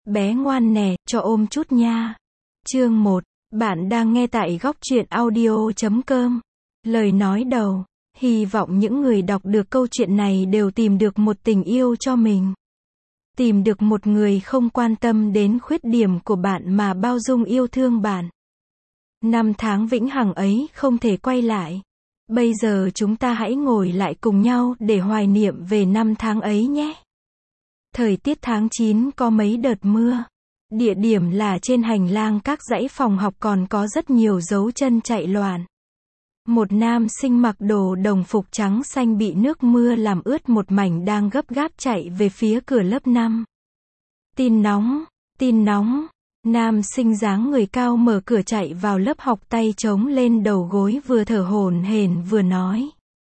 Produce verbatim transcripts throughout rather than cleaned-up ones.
Bé ngoan nè, cho ôm chút nha. Chương một. Bạn đang nghe tại góc truyện audio chấm com. Lời nói đầu. Hy vọng những người đọc được câu chuyện này đều tìm được một tình yêu cho mình. Tìm được một người không quan tâm đến khuyết điểm của bạn mà bao dung yêu thương bạn. Năm tháng vĩnh hằng ấy không thể quay lại. Bây giờ chúng ta hãy ngồi lại cùng nhau để hoài niệm về năm tháng ấy nhé. Thời tiết tháng chín có mấy đợt mưa. Địa điểm là trên hành lang các dãy phòng học còn có rất nhiều dấu chân chạy loạn. Một nam sinh mặc đồ đồng phục trắng xanh bị nước mưa làm ướt một mảnh đang gấp gáp chạy về phía cửa lớp năm. Tin nóng, tin nóng. Nam sinh dáng người cao mở cửa chạy vào lớp học tay chống lên đầu gối vừa thở hổn hển vừa nói.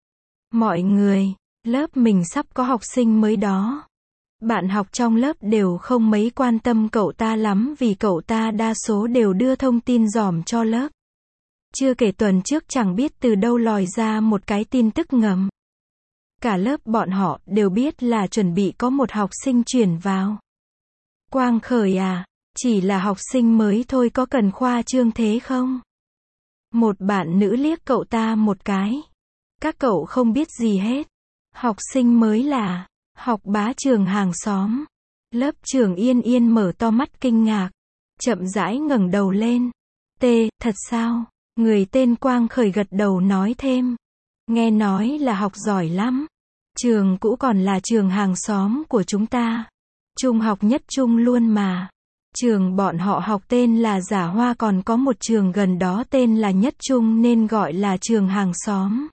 Mọi người, lớp mình sắp có học sinh mới đó. Bạn học trong lớp đều không mấy quan tâm cậu ta lắm vì cậu ta đa số đều đưa thông tin dòm cho lớp. Chưa kể tuần trước chẳng biết từ đâu lòi ra một cái tin tức ngầm. Cả lớp bọn họ đều biết là chuẩn bị có một học sinh chuyển vào. Quang Khởi à, chỉ là học sinh mới thôi có cần khoa trương thế không? Một bạn nữ liếc cậu ta một cái. Các cậu không biết gì hết. Học sinh mới là học bá trường hàng xóm. Lớp trưởng Yên Yên mở to mắt kinh ngạc. Chậm rãi ngẩng đầu lên. Tê, thật sao? Người tên Quang Khởi gật đầu nói thêm. Nghe nói là học giỏi lắm. Trường cũ còn là trường hàng xóm của chúng ta. Trung học nhất trung luôn mà. Trường bọn họ học tên là Giả Hoa còn có một trường gần đó tên là Nhất Trung nên gọi là trường hàng xóm.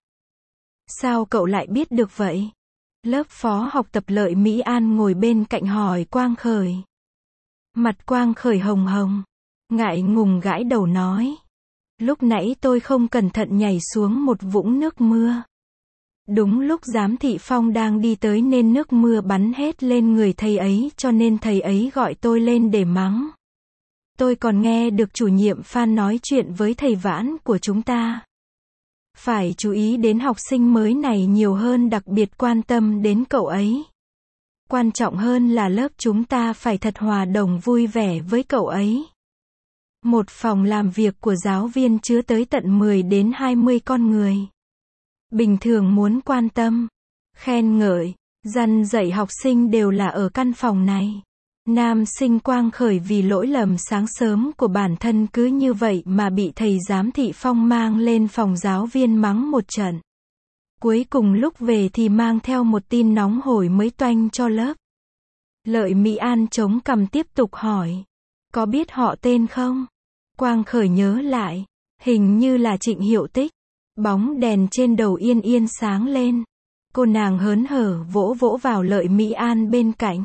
Sao cậu lại biết được vậy? Lớp phó học tập Lợi Mỹ An ngồi bên cạnh hỏi Quang Khởi. Mặt Quang Khởi hồng hồng. Ngại ngùng gãi đầu nói. Lúc nãy tôi không cẩn thận nhảy xuống một vũng nước mưa. Đúng lúc giám thị Phong đang đi tới nên nước mưa bắn hết lên người thầy ấy cho nên thầy ấy gọi tôi lên để mắng. Tôi còn nghe được chủ nhiệm Phan nói chuyện với thầy Vãn của chúng ta. Phải chú ý đến học sinh mới này nhiều hơn, đặc biệt quan tâm đến cậu ấy. Quan trọng hơn là lớp chúng ta phải thật hòa đồng vui vẻ với cậu ấy. Một phòng làm việc của giáo viên chứa tới tận mười đến hai mươi con người. Bình thường muốn quan tâm, khen ngợi, dăn dạy học sinh đều là ở căn phòng này. Nam sinh Quang Khởi vì lỗi lầm sáng sớm của bản thân cứ như vậy mà bị thầy giám thị Phong mang lên phòng giáo viên mắng một trận. Cuối cùng lúc về thì mang theo một tin nóng hổi mới toanh cho lớp. Lợi Mỹ An chống cằm tiếp tục hỏi. Có biết họ tên không? Quang Khởi nhớ lại. Hình như là Trịnh Hiệu Tích. Bóng đèn trên đầu Yên Yên sáng lên. Cô nàng hớn hở vỗ vỗ vào Lợi Mỹ An bên cạnh.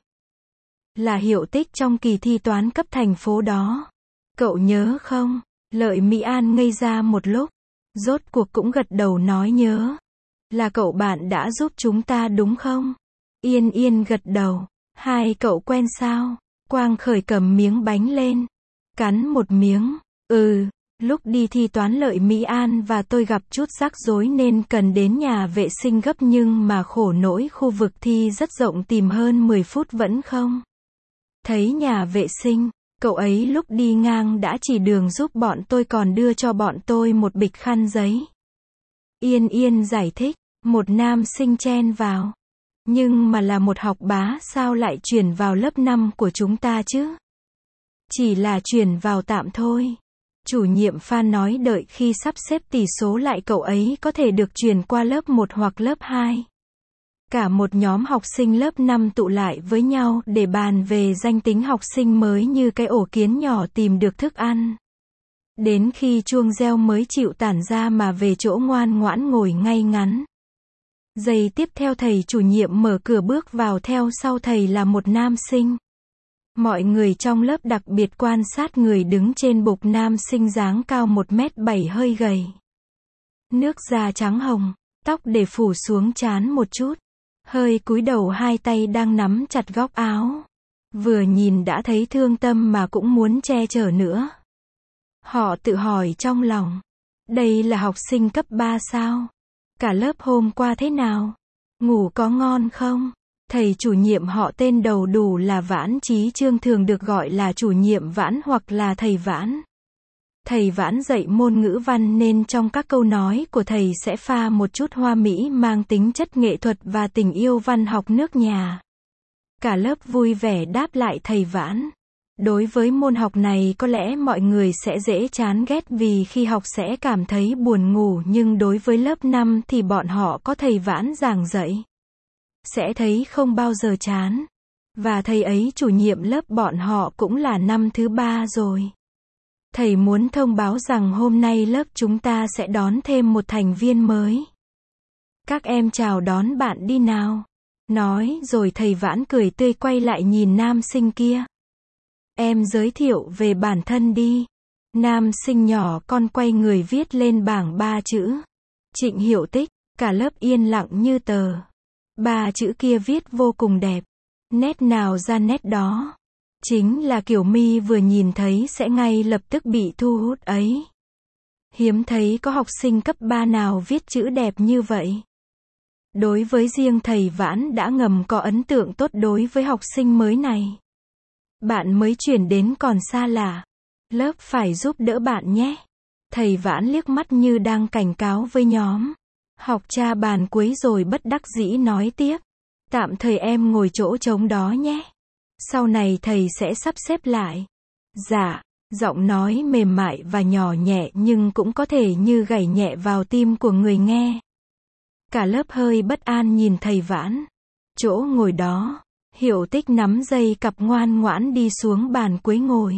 Là Hiệu Tích trong kỳ thi toán cấp thành phố đó. Cậu nhớ không? Lợi Mỹ An ngây ra một lúc. Rốt cuộc cũng gật đầu nói nhớ. Là cậu bạn đã giúp chúng ta đúng không? Yên Yên gật đầu. Hai cậu quen sao? Quang Khởi cầm miếng bánh lên. Cắn một miếng. Ừ. Lúc đi thi toán Lợi Mỹ An và tôi gặp chút rắc rối nên cần đến nhà vệ sinh gấp nhưng mà khổ nỗi khu vực thi rất rộng tìm hơn mười phút vẫn không thấy nhà vệ sinh. Cậu ấy lúc đi ngang đã chỉ đường giúp bọn tôi còn đưa cho bọn tôi một bịch khăn giấy. Yên Yên giải thích. Một nam sinh chen vào. Nhưng mà là một học bá sao lại chuyển vào lớp năm của chúng ta chứ? Chỉ là chuyển vào tạm thôi. Chủ nhiệm Phan nói đợi khi sắp xếp tỷ số lại cậu ấy có thể được chuyển qua lớp một hoặc lớp hai. Cả một nhóm học sinh lớp năm tụ lại với nhau để bàn về danh tính học sinh mới như cái ổ kiến nhỏ tìm được thức ăn. Đến khi chuông reo mới chịu tản ra mà về chỗ ngoan ngoãn ngồi ngay ngắn. Giây tiếp theo thầy chủ nhiệm mở cửa bước vào, theo sau thầy là một nam sinh. Mọi người trong lớp đặc biệt quan sát người đứng trên bục. Nam sinh dáng cao một mét bảy hơi gầy. Nước da trắng hồng, tóc để phủ xuống trán một chút. Hơi cúi đầu, hai tay đang nắm chặt góc áo. Vừa nhìn đã thấy thương tâm mà cũng muốn che chở nữa. Họ tự hỏi trong lòng. Đây là học sinh cấp ba sao? Cả lớp hôm qua thế nào? Ngủ có ngon không? Thầy chủ nhiệm họ tên đầu đủ là Vãn Chí Chương, thường được gọi là chủ nhiệm Vãn hoặc là thầy Vãn. Thầy Vãn dạy môn ngữ văn nên trong các câu nói của thầy sẽ pha một chút hoa mỹ mang tính chất nghệ thuật và tình yêu văn học nước nhà. Cả lớp vui vẻ đáp lại thầy Vãn. Đối với môn học này có lẽ mọi người sẽ dễ chán ghét vì khi học sẽ cảm thấy buồn ngủ, nhưng đối với lớp năm thì bọn họ có thầy Vãn giảng dạy sẽ thấy không bao giờ chán. Và thầy ấy chủ nhiệm lớp bọn họ cũng là năm thứ ba rồi. Thầy muốn thông báo rằng hôm nay lớp chúng ta sẽ đón thêm một thành viên mới. Các em chào đón bạn đi nào. Nói rồi thầy Vãn cười tươi quay lại nhìn nam sinh kia. Em giới thiệu về bản thân đi. Nam sinh nhỏ con quay người viết lên bảng ba chữ. Trịnh Hiểu Tích. Cả lớp yên lặng như tờ. Ba chữ kia viết vô cùng đẹp. Nét nào ra nét đó. Chính là kiểu mi vừa nhìn thấy sẽ ngay lập tức bị thu hút ấy. Hiếm thấy có học sinh cấp ba nào viết chữ đẹp như vậy. Đối với riêng thầy Vãn đã ngầm có ấn tượng tốt đối với học sinh mới này. Bạn mới chuyển đến còn xa lạ. Lớp phải giúp đỡ bạn nhé. Thầy Vãn liếc mắt như đang cảnh cáo với nhóm. Học tra bàn cuối rồi bất đắc dĩ nói tiếp. Tạm thời em ngồi chỗ trống đó nhé. Sau này thầy sẽ sắp xếp lại. Dạ, giọng nói mềm mại và nhỏ nhẹ nhưng cũng có thể như gảy nhẹ vào tim của người nghe. Cả lớp hơi bất an nhìn thầy Vãn. Chỗ ngồi đó, Hiểu Tích nắm dây cặp ngoan ngoãn đi xuống bàn cuối ngồi.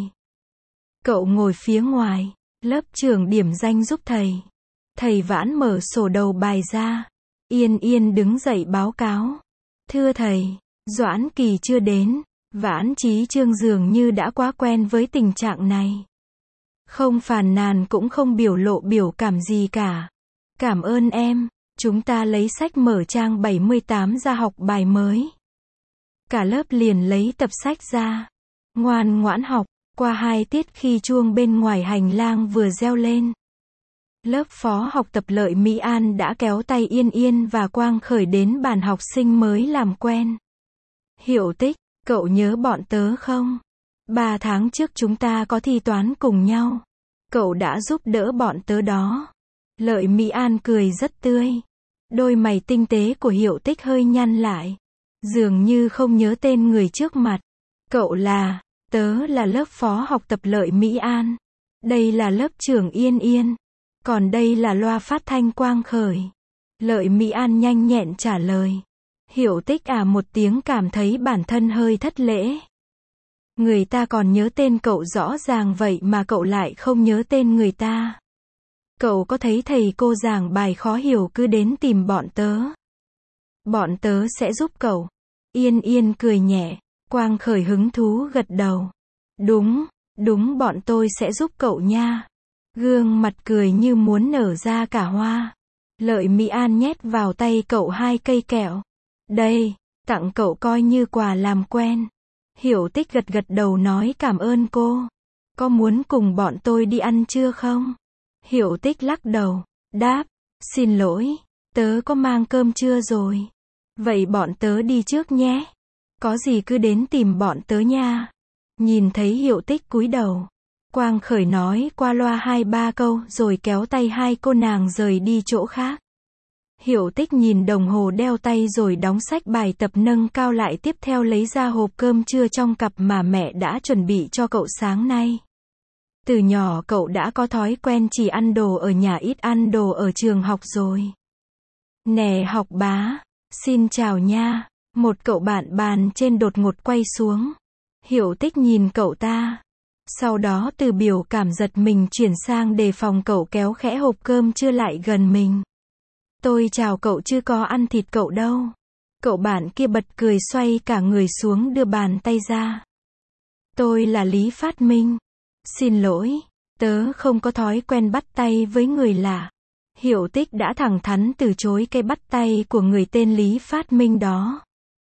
Cậu ngồi phía ngoài, lớp trưởng điểm danh giúp thầy. Thầy Vãn mở sổ đầu bài ra. Yên Yên đứng dậy báo cáo. Thưa thầy, Doãn Kỳ chưa đến. Vãn Chí Chương dường như đã quá quen với tình trạng này. Không phàn nàn cũng không biểu lộ biểu cảm gì cả. Cảm ơn em, chúng ta lấy sách mở trang bảy mươi tám ra học bài mới. Cả lớp liền lấy tập sách ra. Ngoan ngoãn học, qua hai tiết khi chuông bên ngoài hành lang vừa reo lên. Lớp phó học tập Lợi Mỹ An đã kéo tay Yên Yên và Quang Khởi đến bàn học sinh mới làm quen. Hiểu Tích, cậu nhớ bọn tớ không? Ba tháng trước chúng ta có thi toán cùng nhau. Cậu đã giúp đỡ bọn tớ đó. Lợi Mỹ An cười rất tươi. Đôi mày tinh tế của Hiểu Tích hơi nhăn lại. Dường như không nhớ tên người trước mặt. Cậu là, tớ là lớp phó học tập Lợi Mỹ An. Đây là lớp trưởng Yên Yên. Còn đây là loa phát thanh Quang Khởi. Lợi Mỹ An nhanh nhẹn trả lời. Hiểu Tích à một tiếng cảm thấy bản thân hơi thất lễ. Người ta còn nhớ tên cậu rõ ràng vậy mà cậu lại không nhớ tên người ta. Cậu có thấy thầy cô giảng bài khó hiểu cứ đến tìm bọn tớ. Bọn tớ sẽ giúp cậu. Yên Yên cười nhẹ. Quang Khởi hứng thú gật đầu. Đúng, đúng bọn tôi sẽ giúp cậu nha. Gương mặt cười như muốn nở ra cả hoa. Lợi Mỹ An nhét vào tay cậu hai cây kẹo. Đây, tặng cậu coi như quà làm quen. Hiểu Tích gật gật đầu nói cảm ơn cô. Có muốn cùng bọn tôi đi ăn trưa không? Hiểu Tích lắc đầu, đáp, xin lỗi, tớ có mang cơm trưa rồi. Vậy bọn tớ đi trước nhé. Có gì cứ đến tìm bọn tớ nha. Nhìn thấy Hiểu Tích cúi đầu. Quang Khởi nói qua loa hai ba câu rồi kéo tay hai cô nàng rời đi chỗ khác. Hiểu Tích nhìn đồng hồ đeo tay rồi đóng sách bài tập nâng cao lại tiếp theo lấy ra hộp cơm trưa trong cặp mà mẹ đã chuẩn bị cho cậu sáng nay. Từ nhỏ cậu đã có thói quen chỉ ăn đồ ở nhà ít ăn đồ ở trường học rồi. Nè học bá, xin chào nha. Một cậu bạn bàn trên đột ngột quay xuống. Hiểu Tích nhìn cậu ta. Sau đó từ biểu cảm giật mình chuyển sang đề phòng cậu kéo khẽ hộp cơm trưa lại gần mình. Tôi chào cậu chứ có ăn thịt cậu đâu. Cậu bạn kia bật cười xoay cả người xuống đưa bàn tay ra. Tôi là Lý Phát Minh. Xin lỗi, tớ không có thói quen bắt tay với người lạ. Hiểu Tích đã thẳng thắn từ chối cái bắt tay của người tên Lý Phát Minh đó.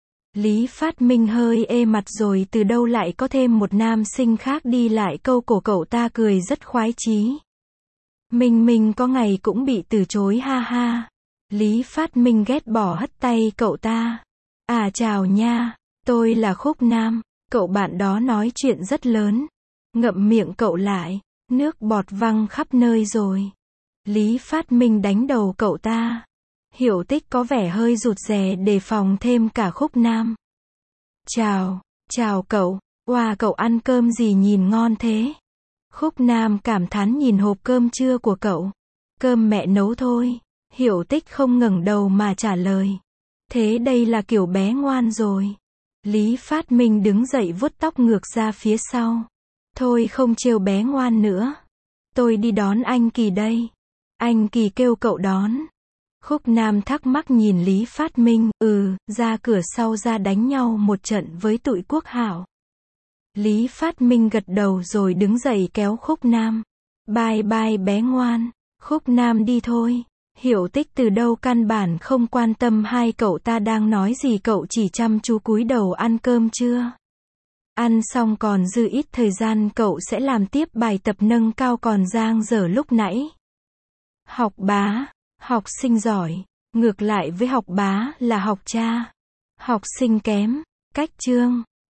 Lý Phát Minh hơi ê mặt rồi từ đâu lại có thêm một nam sinh khác đi lại câu cổ cậu ta cười rất khoái chí. Minh Minh có ngày cũng bị từ chối ha ha. Lý Phát Minh ghét bỏ hất tay cậu ta. À chào nha, tôi là Khúc Nam. Cậu bạn đó nói chuyện rất lớn. Ngậm miệng cậu lại. Nước bọt văng khắp nơi rồi. Lý Phát Minh đánh đầu cậu ta. Hiểu Tích có vẻ hơi rụt rè đề phòng thêm cả Khúc Nam. Chào, chào cậu. Wow, cậu ăn cơm gì nhìn ngon thế? Khúc Nam cảm thán nhìn hộp cơm trưa của cậu. Cơm mẹ nấu thôi. Hiểu Tích không ngẩng đầu mà trả lời. Thế đây là kiểu bé ngoan rồi. Lý Phát Minh đứng dậy vuốt tóc ngược ra phía sau. Thôi không trêu bé ngoan nữa. Tôi đi đón anh Kỳ đây. Anh Kỳ kêu cậu đón. Khúc Nam thắc mắc nhìn Lý Phát Minh, ừ, ra cửa sau ra đánh nhau một trận với tụi Quốc Hảo. Lý Phát Minh gật đầu rồi đứng dậy kéo Khúc Nam. Bye bye bé ngoan. Khúc Nam đi thôi. Hiểu Tích từ đâu căn bản không quan tâm hai cậu ta đang nói gì, cậu chỉ chăm chú cúi đầu ăn cơm trưa. Ăn xong còn dư ít thời gian cậu sẽ làm tiếp bài tập nâng cao còn dang dở lúc nãy. Học bá, học sinh giỏi, ngược lại với học bá là học cha. Học sinh kém, cách chương.